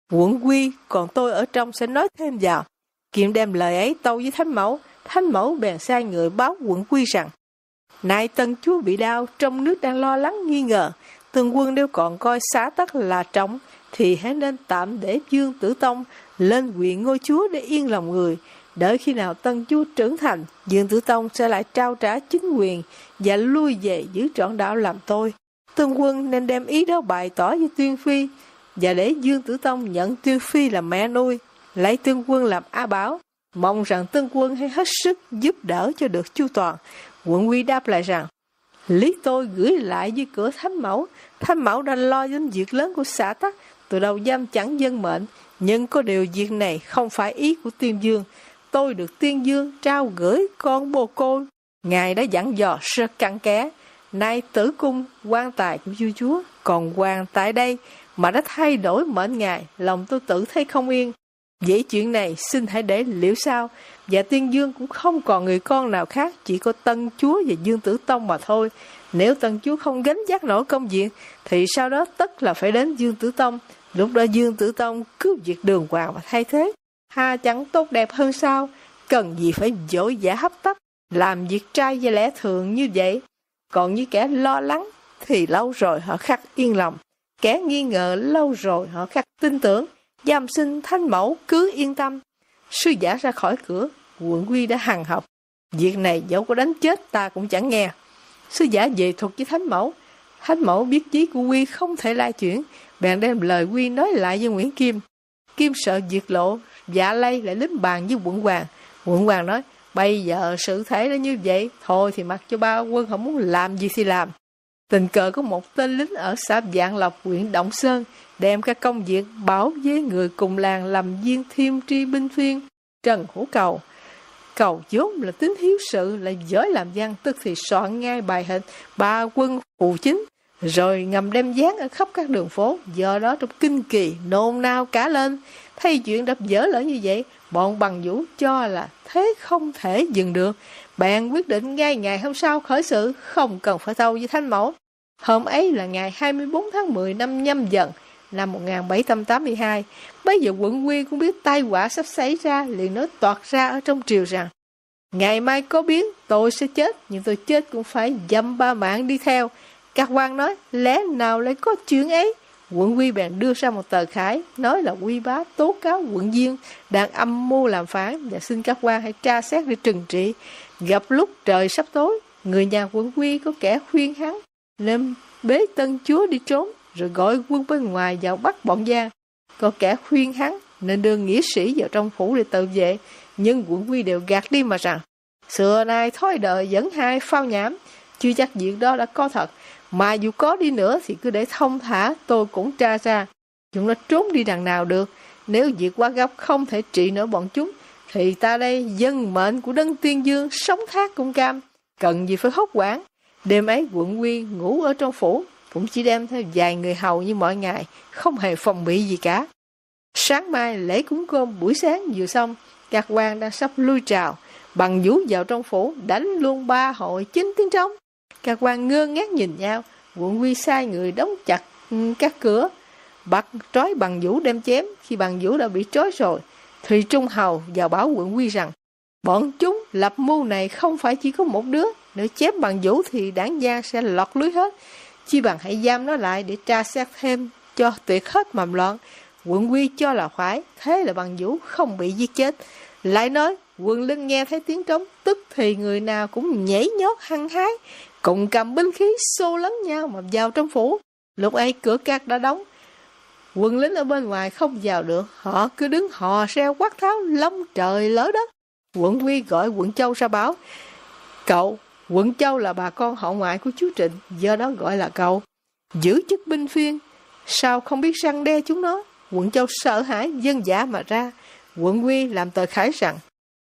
Quận Quy, còn tôi ở trong sẽ nói thêm vào. Kiệm đem lời ấy tâu với Thánh Mẫu. Thánh Mẫu bèn sai người báo Quận Quy rằng: nay tân chúa bị đau, trong nước đang lo lắng nghi ngờ. Tướng quân nếu còn coi xã tắc là trọng, thì hãy nên tạm để Dương Tử Tông lên quyền ngôi chúa để yên lòng người. Đợi khi nào tân chúa trưởng thành, Dương Tử Tông sẽ lại trao trả chính quyền và lui về giữ trọn đạo làm tôi. Tướng quân nên đem ý đó bày tỏ với Tuyên Phi, và để Dương Tử Tông nhận Tuyên Phi làm mẹ nuôi, lấy Tương Quân làm A Bảo. Mong rằng Tương Quân hãy hết sức giúp đỡ cho được chu toàn. Quận Quy đáp lại rằng: lý tôi gửi lại dưới cửa Thánh Mẫu. Thánh Mẫu đã lo đến việc lớn của xã tắc, từ đầu giam chẳng dân mệnh. Nhưng có điều việc này không phải ý của Tiên Dương. Tôi được Tiên Dương trao gửi con bồ cô. Ngài đã dặn dò rất cặn kẽ. Nay tử cung quan tài của vua chúa còn quan tại đây, mà đã thay đổi mệnh ngài, lòng tôi tự thấy không yên. Vậy chuyện này xin hãy để liệu sao. Và Tiên Dương cũng không còn người con nào khác, chỉ có tân chúa và Dương Tử Tông mà thôi. Nếu tân chúa không gánh vác nổi công việc, thì sau đó tất là phải đến Dương Tử Tông. Lúc đó Dương Tử Tông cứ việc đường hoàng mà thay thế, hà chẳng tốt đẹp hơn sao? Cần gì phải vội vã hấp tấp làm việc trai và lẽ thường như vậy. Còn như kẻ lo lắng thì lâu rồi họ khắc yên lòng, kẻ nghi ngờ lâu rồi họ khắc tin tưởng. Giam sinh Thánh Mẫu cứ yên tâm. Sư giả ra khỏi cửa, Quận Quy đã hằn học: việc này dẫu có đánh chết ta cũng chẳng nghe. Sư giả về thuật với Thánh Mẫu. Thánh Mẫu biết chí của Quy không thể lai chuyển, bèn đem lời Quy nói lại với Nguyễn Kim. Kim sợ việc lộ, dạ lây lại lính bàn với Quận Hoàng. Quận Hoàng nói: bây giờ sự thể đã như vậy, thôi thì mặc cho ba quân họ muốn làm gì thì làm. Tình cờ có một tên lính ở xã Vạn Lộc, huyện Động Sơn, đem các công việc bảo với người cùng làng làm viên thiêm tri binh phiên Trần Hữu Cầu. Cầu vốn là tính hiếu sự, lại giỏi làm văn, tức thì soạn ngay bài hình ba quân phù chính, rồi ngầm đem dán ở khắp các đường phố. Do đó trong kinh kỳ nôn nao cả lên. Thấy chuyện đập dở lỡ như vậy, bọn Bằng Vũ cho là thế không thể dừng được, bèn quyết định ngay ngày hôm sau khởi sự, không cần phải tâu với Thánh Mẫu. Hôm ấy là ngày hai mươi bốn tháng mười năm Nhâm Dần, năm một nghìn bảy trăm tám mươi hai. Bây giờ Quận Quy cũng biết tai họa sắp xảy ra, liền nói toạc ra ở trong triều rằng: ngày mai có biến tôi sẽ chết, nhưng tôi chết cũng phải dăm ba mạng đi theo. Các quan nói: lẽ nào lại có chuyện ấy? Quận Quy bèn đưa ra một tờ khải, nói là Quy Bá tố cáo quận Diên đang âm mưu làm phản, và xin các quan hãy tra xét để trừng trị. Gặp lúc trời sắp tối, người nhà Quận Quy có kẻ khuyên hắn nên bế tân chúa đi trốn, rồi gọi quân bên ngoài vào bắt bọn gian. Có kẻ khuyên hắn nên đưa nghĩa sĩ vào trong phủ để tự vệ, nhưng Quận Quy đều gạt đi mà rằng: xưa nay thói đời vẫn hay phao nhảm, chưa chắc việc đó đã có thật, mà dù có đi nữa thì cứ để thông thả, tôi cũng tra ra. Chúng nó trốn đi đằng nào được. Nếu việc quá gấp không thể trị nổi bọn chúng, thì ta đây dân mệnh của Đấng Tiên Dương sống thác cũng cam, cần gì phải hốt hoảng. Đêm ấy Quận Quy ngủ ở trong phủ, cũng chỉ đem theo vài người hầu như mọi ngày, không hề phòng bị gì cả. Sáng mai lễ cúng cơm buổi sáng vừa xong, các quan đang sắp lui trào. Bằng Vũ vào trong phủ đánh luôn ba hội chín tiếng trống. Các quan ngơ ngác nhìn nhau. Quận Quy sai người đóng chặt các cửa, bắt trói Bằng Vũ đem chém. Khi Bằng Vũ đã bị trói rồi, Thùy Trung Hầu vào báo Quận Quy rằng: bọn chúng lập mưu này không phải chỉ có một đứa, nếu chém Bằng Vũ thì đảng gian sẽ lọt lưới hết. Chi bằng hãy giam nó lại để tra xét thêm cho tuyệt hết mầm loạn. Quận Quy cho là phải, thế là Bằng Vũ không bị giết chết. Lại nói quân lính nghe thấy tiếng trống, tức thì người nào cũng nhảy nhót hăng hái, cùng cầm binh khí xô lấn nhau mà vào trong phủ. Lúc ấy cửa cát đã đóng, quân lính ở bên ngoài không vào được, họ cứ đứng hò reo quát tháo lông trời lỡ đất. Quận Quy gọi Quận Châu ra báo: cậu, Quận Châu là bà con họ ngoại của chú Trịnh, do đó gọi là cậu, giữ chức binh phiên, sao không biết răn đe chúng nó? Quận Châu sợ hãi dân dã mà ra. Quận Quy làm tờ khải rằng: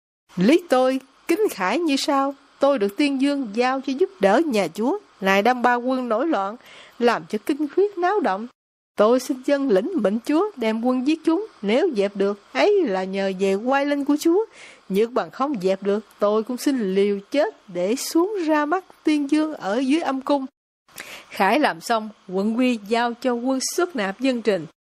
lý tôi kính khải như sau: tôi được Tiên Dương giao cho giúp đỡ nhà chúa, này đâm ba quân nổi loạn, làm cho kinh khuyết náo động. Tôi xin dân lĩnh mệnh chúa đem quân giết chúng, nếu dẹp được ấy là nhờ về oai linh của chúa, nhưng bằng không dẹp được, tôi cũng xin liều chết để xuống ra mắt Tiên Dương ở dưới âm cung. Khải làm xong, Quận Quy giao cho quân xuất nạp dân trình.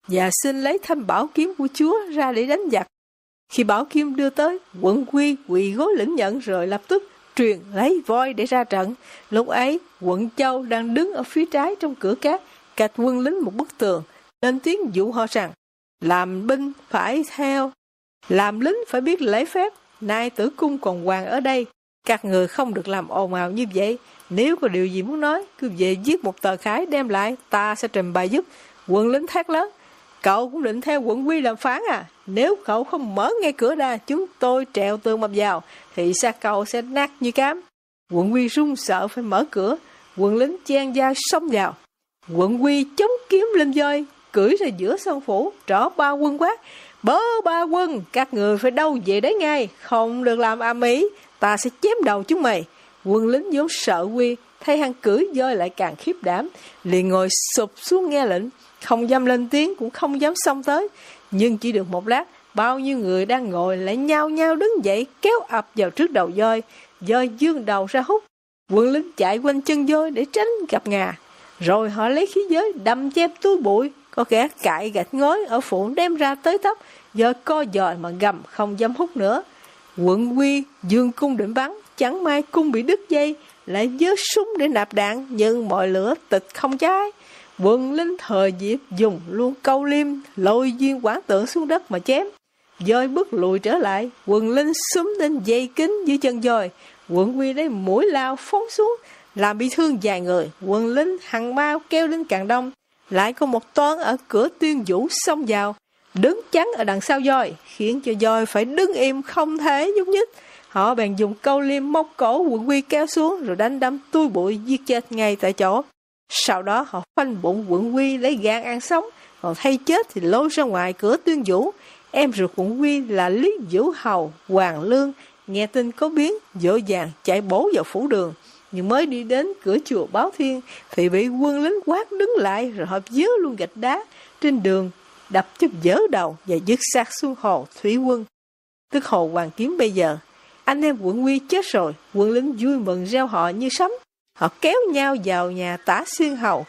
và xin lấy thanh bảo kiếm của Chúa ra để đánh giặc. Khi bảo kiếm đưa tới, Quận Quy quỳ gối lĩnh nhận rồi lập tức truyền lấy voi để ra trận. Lúc ấy, Quận Châu đang đứng ở phía trái trong cửa cát, cách quân lính một bức tường, lên tiếng dụ họ rằng, làm binh phải theo, làm lính phải biết lễ phép, nay tử cung còn hoàng ở đây, các người không được làm ồn ào như vậy. Nếu có điều gì muốn nói, cứ về viết một tờ khải đem lại, ta sẽ trình bày giúp. Quân lính thét lớn, cậu cũng định theo Quận Quy làm phán à? Nếu cậu không mở ngay cửa ra, chúng tôi trèo tường mập vào, thì xác cậu sẽ nát như cám. Quận Quy run sợ phải mở cửa, quân lính chen vai xông vào. Quận Quy chống kiếm lên voi, cưỡi ra giữa sân phủ, trỏ ba quân quát, bớ ba quân, các người phải đâu về đấy ngay, không được làm ầm ĩ, ta sẽ chém đầu chúng mày. Quân lính vốn sợ Quy, thấy hắn cưỡi voi lại càng khiếp đảm, liền ngồi sụp xuống nghe lệnh, không dám lên tiếng cũng không dám xông tới. Nhưng chỉ được một lát, bao nhiêu người đang ngồi lại nhao nhao đứng dậy kéo ập vào trước đầu voi. Voi dương đầu ra hút, quân lính chạy quanh chân voi để tránh gặp ngà. Rồi họ lấy khí giới đâm chém túi bụi, có kẻ cạy gạch ngói ở phụ đem ra tới tóc. Voi co giò mà gầm không dám hút nữa. Quận Quy dương cung định bắn, chẳng may cung bị đứt dây, lại giơ súng để nạp đạn, nhưng mọi lửa tịch không cháy. Quân lính thời dịp dùng luôn câu liêm, lôi viên quán tượng xuống đất mà chém. Voi bước lùi trở lại, quân lính xúm lên dây kính dưới chân voi. Quận Quy lấy mũi lao phóng xuống, làm bị thương vài người. Quân lính hằng mau kéo đến càng đông. Lại có một toán ở cửa Tuyên Vũ xông vào, đứng chắn ở đằng sau voi, khiến cho voi phải đứng im không thể nhúc nhích. Họ bèn dùng câu liêm móc cổ Quận Quy kéo xuống, rồi đánh đâm tui bụi giết chết ngay tại chỗ. Sau đó họ khoanh bụng Quận Quy lấy gan ăn sống, còn thay chết thì lôi ra ngoài cửa Tuyên Vũ. Em ruột Quận Quy là Lý Vũ Hầu, Hoàng Lương, nghe tin có biến, vội vàng chạy bổ vào phủ đường. Nhưng mới đi đến cửa chùa Báo Thiên thì bị quân lính quát đứng lại, rồi họ vớ luôn gạch đá trên đường, đập cho vỡ đầu và dứt xác xuống hồ Thủy Quân, tức hồ Hoàng Kiếm bây giờ. Anh em Quận Quy chết rồi, quân lính vui mừng reo hò như sấm. Họ kéo nhau vào nhà Tả Xuyên Hầu,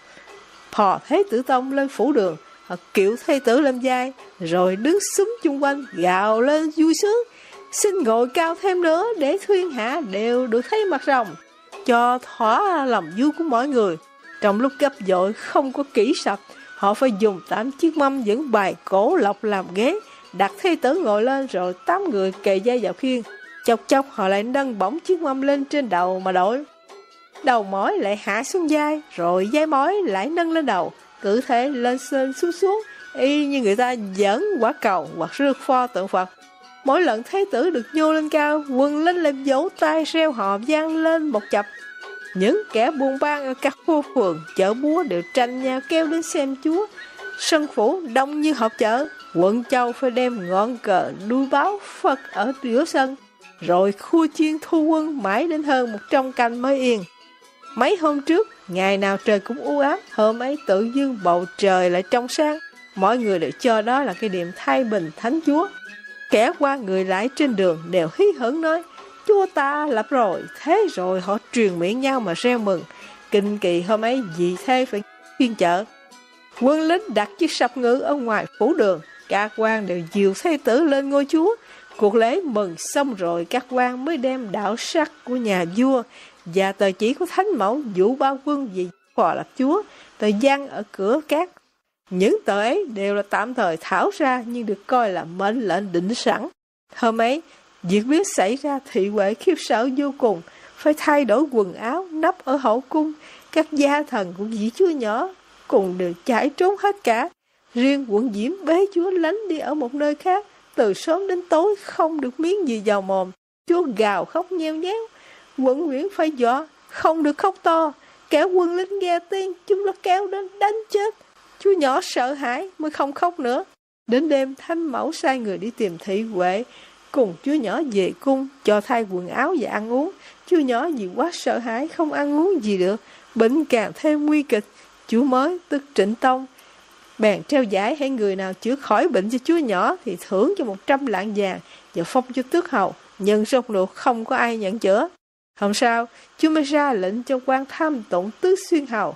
thò Thế Tử Tông lên phủ đường. Họ kiệu Thế Tử lên vai, rồi đứng xúm chung quanh gào lên vui sướng, xin ngồi cao thêm nữa để thiên hạ đều được thấy mặt rồng, cho thỏa lòng vui của mọi người. Trong lúc gấp dội không có kỹ sập, họ phải dùng tám chiếc mâm dẫn bài cổ lộc làm ghế, đặt Thế Tử ngồi lên, rồi tám người kề dây vào khiên. Chốc chốc họ lại nâng bổng chiếc mâm lên trên đầu mà đổi. Đầu mỏi lại hạ xuống vai, rồi vai mỏi lại nâng lên đầu, cứ thế lên sơn xuống xuống, y như người ta dẫn quả cầu hoặc rước pho tượng Phật. Mỗi lần Thế Tử được nhô lên cao, quân lính lại vỗ tay reo hò vang lên một chập. Những kẻ buôn bán ở các khu phường, chợ búa đều tranh nhau kéo đến xem Chúa. Sân phủ đông như họp chợ, Quận Châu phải đem ngọn cờ đuôi báo Phật ở giữa sân, rồi khua chiên thu quân mãi đến hơn một trăm canh mới yên. Mấy hôm trước, ngày nào trời cũng u ám, hôm ấy tự dưng bầu trời lại trong sáng. Mọi người đều cho đó là cái điểm thay bình Thánh Chúa. Kẻ qua người lại trên đường đều hí hửng nói, Chúa ta lập rồi, thế rồi họ truyền miệng nhau mà reo mừng. Kinh kỳ hôm ấy vì thế phải phiên chợ. Quân lính đặt chiếc sập ngựa ở ngoài phủ đường, các quan đều dìu Thế Tử lên ngôi Chúa. Cuộc lễ mừng xong rồi, các quan mới đem đạo sắc của nhà vua và tờ chỉ của Thánh Mẫu Vũ Ba Quân vì phò lập Chúa, tờ văn ở cửa cát. Những tờ ấy đều là tạm thời thảo ra, nhưng được coi là mệnh lệnh định sẵn. Hôm ấy, việc biết xảy ra, thị huệ khiếp sợ vô cùng, phải thay đổi quần áo, nấp ở hậu cung. Các gia thần của vị Chúa nhỏ cùng đều chạy trốn hết cả. Riêng Quận Diễm bế Chúa lánh đi ở một nơi khác, từ sớm đến tối không được miếng gì vào mồm. Chúa gào khóc nheo nhéo. Quận Nguyễn phải dọa, không được khóc to. Kẻ quân lính nghe tiếng, chúng nó kéo đến đánh chết. Chúa nhỏ sợ hãi mới không khóc nữa. Đến đêm, Thánh Mẫu sai người đi tìm thị huệ cùng Chúa nhỏ về cung, cho thay quần áo và ăn uống. Chúa nhỏ vì quá sợ hãi không ăn uống gì được, bệnh càng thêm nguy kịch. Chúa mới, tức Trịnh Tông, bèn treo giải, hay người nào chữa khỏi bệnh cho Chúa nhỏ thì thưởng cho một trăm lạng vàng và phong cho tước hầu. Nhưng rốt cuộc không có ai nhận chữa. Hôm sau, Chúa mới ra lệnh cho quan tham tụng Tứ Xuyên Hầu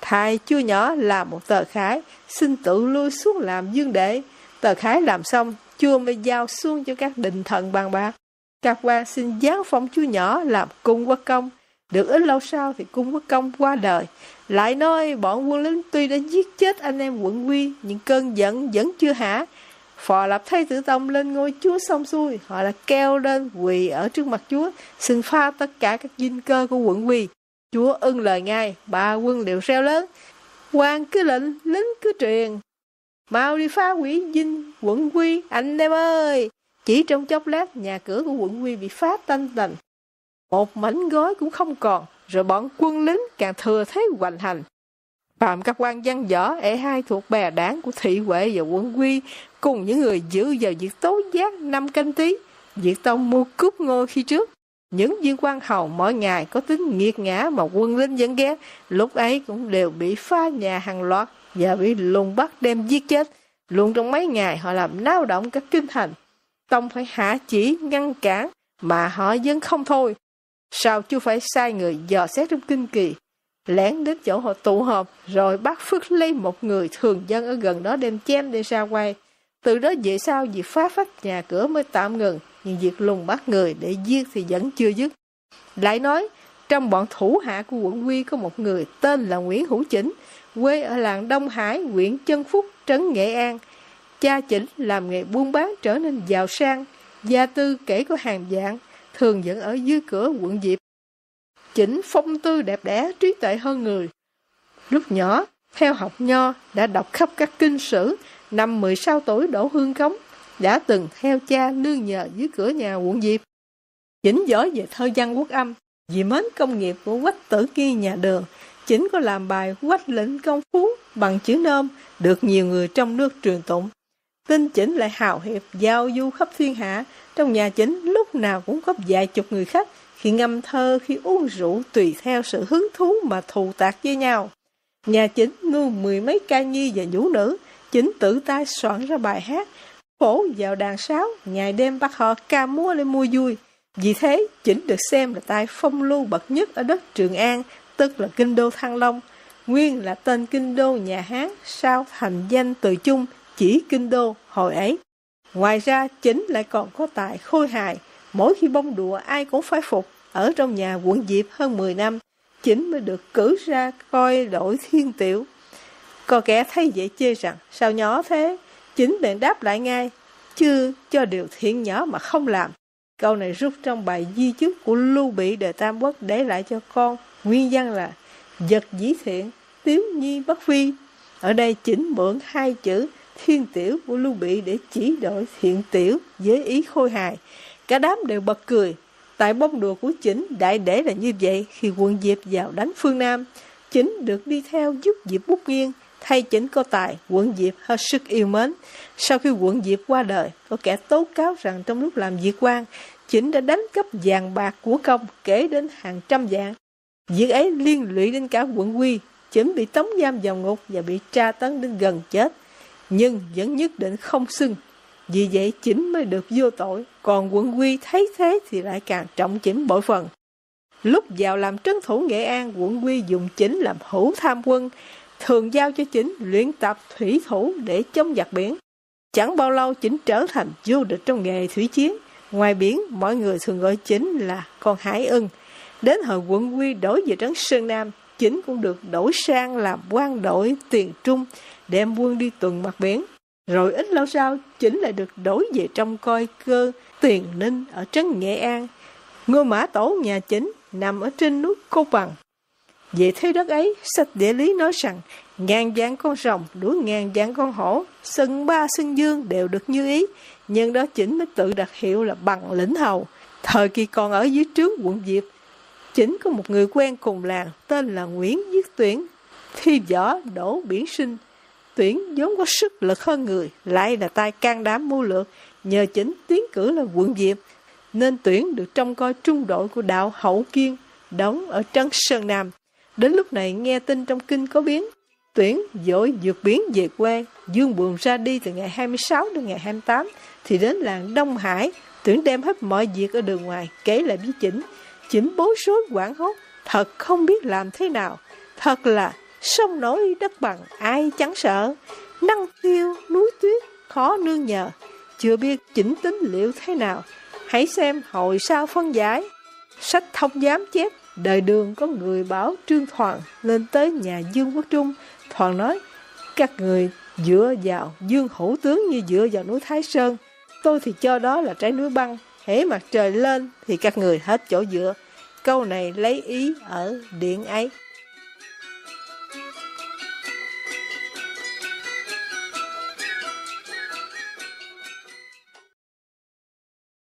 Thay chúa nhỏ làm một tờ khải, xin tự lui xuống làm dương đệ. Tờ khải làm xong, chúa mới giao xuống cho các đình thần bàn bạc. Các quan xin giáng phong chúa nhỏ làm cung quốc công. Được ít lâu sau thì cung quốc công qua đời. Lại nói bọn quân lính tuy đã giết chết anh em quận Quy, nhưng cơn giận vẫn chưa hả. Phò lập Thái Tử Tông lên ngôi chúa xong xuôi, họ đã kêu lên quỳ ở trước mặt chúa, xin pha tất cả các dinh cơ của quận Quy. Chúa ưng lời ngay, ba quân đều reo lớn. Quan cứ lệnh, lính cứ truyền. Mau đi phá hủy dinh quận Quy, anh em ơi! Chỉ trong chốc lát, nhà cửa của quận Quy bị phá tanh tành. Một mảnh gói cũng không còn, rồi bọn quân lính càng thừa thế hoành hành. Phạm các quan văn võ ể hai thuộc bè đảng của Thị Huệ và quận Quy, cùng những người giữ vào việc tố giác năm Canh Tý, việc tông mua cướp ngôi khi trước. Những viên quan hầu mỗi ngày có tính nghiệt ngã mà quân lính vẫn ghét, lúc ấy cũng đều bị phá nhà hàng loạt và bị lùng bắt đem giết chết. Luôn trong mấy ngày họ làm náo động các kinh thành. Tông phải hạ chỉ ngăn cản mà họ vẫn không thôi. Sao chú phải sai người dò xét trong kinh kỳ, lén đến chỗ họ tụ họp, rồi bắt phước lấy một người thường dân ở gần đó đem chém để ra quay. Từ đó về sau việc phá phách nhà cửa mới tạm ngừng, nhưng việc lùng bắt người để giết thì vẫn chưa dứt. Lại nói, trong bọn thủ hạ của quận Quy có một người tên là Nguyễn Hữu Chỉnh, quê ở làng Đông Hải, huyện Chân Phúc, trấn Nghệ An. Cha Chỉnh làm nghề buôn bán trở nên giàu sang, gia tư kể có hàng vạn, thường dẫn ở dưới cửa quận Diệp. Chỉnh phong tư đẹp đẽ, trí tuệ hơn người. Lúc nhỏ, theo học nho, đã đọc khắp các kinh sử, năm mười sáu tuổi đổ hương cống, đã từng theo cha nương nhờ dưới cửa nhà quận Diệp. Chỉnh giỏi về thơ văn quốc âm, vì mến công nghiệp của Quách Tử Nghi nhà Đường, Chỉnh có làm bài Quách lĩnh công phú bằng chữ nôm, được nhiều người trong nước truyền tụng. Tin Chỉnh lại hào hiệp, giao du khắp thiên hạ. Trong nhà Chỉnh lúc nào cũng có vài chục người khách, khi ngâm thơ, khi uống rượu, tùy theo sự hứng thú mà thù tạc với nhau. Nhà Chỉnh nuôi mười mấy ca nhi và vũ nữ. Chỉnh tự tay soạn ra bài hát, phổ vào đàn sáo, ngày đêm bắt họ ca múa để mua vui. Vì thế, Chỉnh được xem là tay phong lưu bậc nhất ở đất Trường An, tức là kinh đô Thăng Long. Nguyên là tên kinh đô nhà Hán, sau thành danh từ chung chỉ kinh đô hồi ấy. Ngoài ra, Chỉnh lại còn có tài khôi hài, mỗi khi bông đùa ai cũng phải phục. Ở trong nhà quận Diệp hơn mười năm, Chỉnh mới được cử ra coi đội thiên tiểu. Có kẻ thấy vậy chê rằng, sao nhỏ thế? Chỉnh bèn đáp lại ngay, chứ cho điều thiện nhỏ mà không làm. Câu này rút trong bài di chúc của Lưu Bị đời Tam Quốc để lại cho con. Nguyên văn là, vật dĩ thiện, tiếu nhi bất phi. Ở đây Chỉnh mượn hai chữ thiên tiểu của Lưu Bị để chỉ đội thiện tiểu với ý khôi hài. Cả đám đều bật cười. Tại bông đùa của Chỉnh đại để là như vậy. Khi quận Diệp vào đánh phương Nam, Chỉnh được đi theo giúp Diệp Bút Nghiên. Thay Chỉnh có tài, quận Diệp hết sức yêu mến. Sau khi quận Diệp qua đời, có kẻ tố cáo rằng trong lúc làm việc quan, Chỉnh đã đánh cắp vàng bạc của công kể đến hàng trăm vạn. Việc ấy liên lụy đến cả quận Quy. Chỉnh bị tống giam vào ngục và bị tra tấn đến gần chết, nhưng vẫn nhất định không xưng. Vì vậy Chỉnh mới được vô tội, còn quận Quy thấy thế thì lại càng trọng Chỉnh bội phần. Lúc vào làm trấn thủ Nghệ An, quận Quy dùng Chỉnh làm hữu tham quân, thường giao cho Chỉnh luyện tập thủy thủ để chống giặc biển. Chẳng bao lâu Chỉnh trở thành vô địch trong nghề thủy chiến. Ngoài biển, mọi người thường gọi Chỉnh là con Hải Ưng. Đến hồi quận Quy đổi về trấn Sơn Nam, Chỉnh cũng được đổi sang làm quan đội tiền trung, đem quân đi tuần mặt biển. Rồi ít lâu sau, Chỉnh lại được đổi về trong coi cơ Tiền Ninh ở trấn Nghệ An. Ngôi mã tổ nhà Chỉnh nằm ở trên núi Cô Bằng. Về thế đất ấy, sách địa lý nói rằng ngàn vạn con rồng đuổi ngàn vạn con hổ, sân ba sân dương đều được như ý. Nhưng đó Chỉnh mới tự đặt hiệu là Bằng lĩnh hầu. Thời kỳ còn ở dưới trướng quận Diệp, Chỉnh có một người quen cùng làng tên là Nguyễn Viết Tuyển, thi võ đỗ biển sinh. Tuyển vốn có sức lực hơn người, lại là tay can đảm mưu lược. Nhờ Chỉnh tiến cử là quận Diệp, nên Tuyển được trông coi trung đội của đạo Hậu Kiên, đóng ở trấn Sơn Nam. Đến lúc này nghe tin trong kinh có biến, Tuyển vội vượt biển về quê. Dương buồn ra đi từ ngày hai mươi sáu đến ngày hai mươi tám, thì đến làng Đông Hải. Tuyển đem hết mọi việc ở đường ngoài kể lại với Chỉnh. Chỉnh bối rối hoảng hốt, thật không biết làm thế nào. Thật là Sông nổi đất bằng ai chẳng sợ, năng tiêu núi tuyết khó nương nhờ. Chưa biết chỉnh tính liệu thế nào, hãy xem hồi sau phân giải. Sách thông giám chép, đời Đường có người bảo Trương Thoàn lên tới nhà Dương Quốc Trung. Thoàn nói, các người dựa vào Dương Hữu tướng như dựa vào núi Thái Sơn. Tôi thì cho đó là trái núi băng, hễ mặt trời lên thì các người hết chỗ dựa. Câu này lấy ý ở điện ấy.